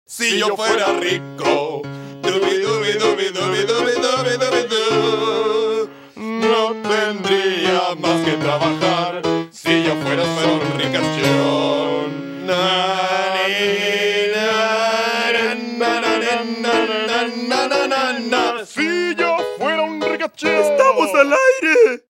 Si yo fuera rico, dubi, dubi, dubi, dubi, dubi, dubi, dubi, du. No tendría más que trabajar si yo fuera solo un ricachón. Si yo fuera un ricachón. ¡Estamos al aire!